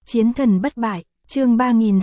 Chiến thần bất bại, chương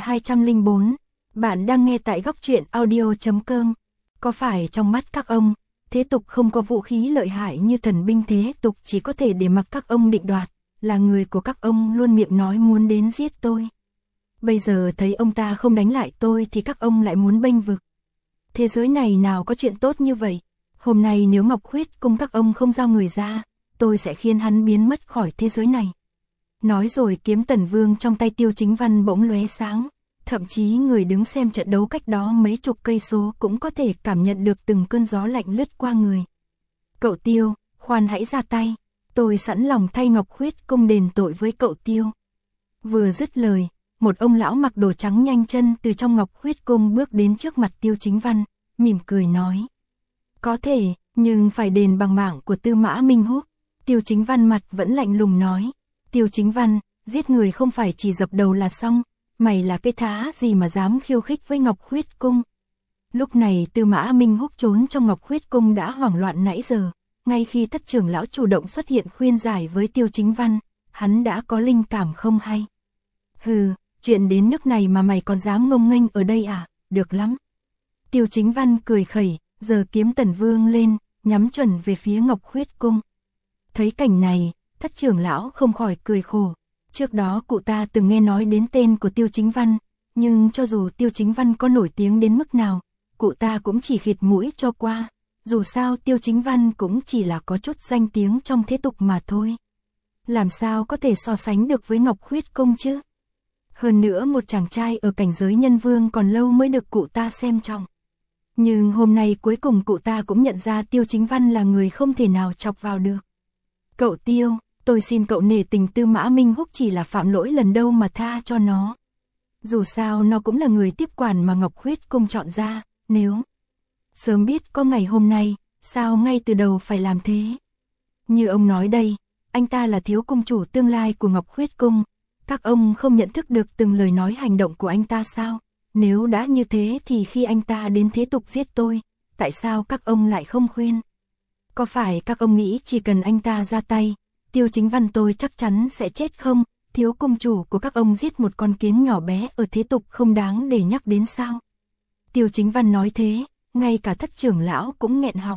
3204. Bạn đang nghe tại góc truyện audio.com. Có phải trong mắt các ông, thế tục không có vũ khí lợi hại như thần binh, thế tục chỉ có thể để mặc các ông định đoạt, là người của các ông luôn miệng nói muốn đến giết tôi. Bây giờ thấy ông ta không đánh lại tôi thì các ông lại muốn bênh vực. Thế giới này nào có chuyện tốt như vậy. Hôm nay nếu Ngọc Khuyết Cung các ông không giao người ra, tôi sẽ khiến hắn biến mất khỏi thế giới này. Nói rồi kiếm Tần Vương trong tay Tiêu Chính Văn bỗng lóe sáng, thậm chí người đứng xem trận đấu cách đó mấy chục cây số cũng có thể cảm nhận được từng cơn gió lạnh lướt qua người. Cậu Tiêu, khoan hãy ra tay, tôi sẵn lòng thay Ngọc Khuyết Cung đền tội với cậu Tiêu. Vừa dứt lời, một ông lão mặc đồ trắng nhanh chân từ trong Ngọc Khuyết Cung bước đến trước mặt Tiêu Chính Văn, mỉm cười nói. Có thể, nhưng phải đền bằng mạng của Tư Mã Minh Húc. Tiêu Chính Văn mặt vẫn lạnh lùng nói. Tiêu Chính Văn, giết người không phải chỉ dập đầu là xong, mày là cái thá gì mà dám khiêu khích với Ngọc Khuyết Cung. Lúc này Tư Mã Minh Húc trốn trong Ngọc Khuyết Cung đã hoảng loạn nãy giờ, ngay khi Thất trưởng lão chủ động xuất hiện khuyên giải với Tiêu Chính Văn, hắn đã có linh cảm không hay. Hừ, chuyện đến nước này mà mày còn dám ngông nghênh ở đây à, được lắm. Tiêu Chính Văn cười khẩy, giờ kiếm Tần Vương lên, nhắm chuẩn về phía Ngọc Khuyết Cung. Thấy cảnh này, Thất trưởng lão không khỏi cười khổ. Trước đó cụ ta từng nghe nói đến tên của Tiêu Chính Văn, nhưng cho dù Tiêu Chính Văn có nổi tiếng đến mức nào, cụ ta cũng chỉ khịt mũi cho qua. Dù sao Tiêu Chính Văn cũng chỉ là có chút danh tiếng trong thế tục mà thôi. Làm sao có thể so sánh được với Ngọc Khuyết Cung chứ? Hơn nữa một chàng trai ở cảnh giới nhân vương còn lâu mới được cụ ta xem trọng. Nhưng hôm nay cuối cùng cụ ta cũng nhận ra Tiêu Chính Văn là người không thể nào chọc vào được. Cậu Tiêu, tôi xin cậu nể tình Tư Mã Minh Húc chỉ là phạm lỗi lần đâu mà tha cho nó. Dù sao nó cũng là người tiếp quản mà Ngọc Khuyết Cung chọn ra, nếu sớm biết có ngày hôm nay, sao ngay từ đầu phải làm thế? Như ông nói đây, anh ta là thiếu cung chủ tương lai của Ngọc Khuyết Cung, các ông không nhận thức được từng lời nói hành động của anh ta sao? Nếu đã như thế thì khi anh ta đến thế tục giết tôi, tại sao các ông lại không khuyên? Có phải các ông nghĩ chỉ cần anh ta ra tay, Tiêu Chính Văn tôi chắc chắn sẽ chết không? Thiếu cung chủ của các ông giết một con kiến nhỏ bé ở thế tục không đáng để nhắc đến sao? Tiêu Chính Văn nói thế, ngay cả Thất trưởng lão cũng nghẹn họng.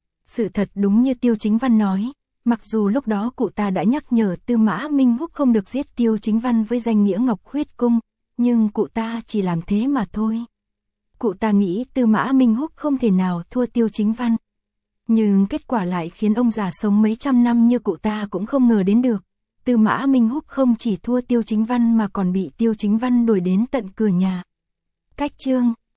Sự thật đúng như Tiêu Chính Văn nói, mặc dù lúc đó cụ ta đã nhắc nhở Tư Mã Minh Húc không được giết Tiêu Chính Văn với danh nghĩa Ngọc Khuyết Cung, nhưng cụ ta chỉ làm thế mà thôi. Cụ ta nghĩ Tư Mã Minh Húc không thể nào thua Tiêu Chính Văn. Nhưng kết quả lại khiến ông già sống mấy trăm năm như cụ ta cũng không ngờ đến được. Tư Mã Minh Húc không chỉ thua Tiêu Chính Văn mà còn bị Tiêu Chính Văn đuổi đến tận cửa nhà. Cách chương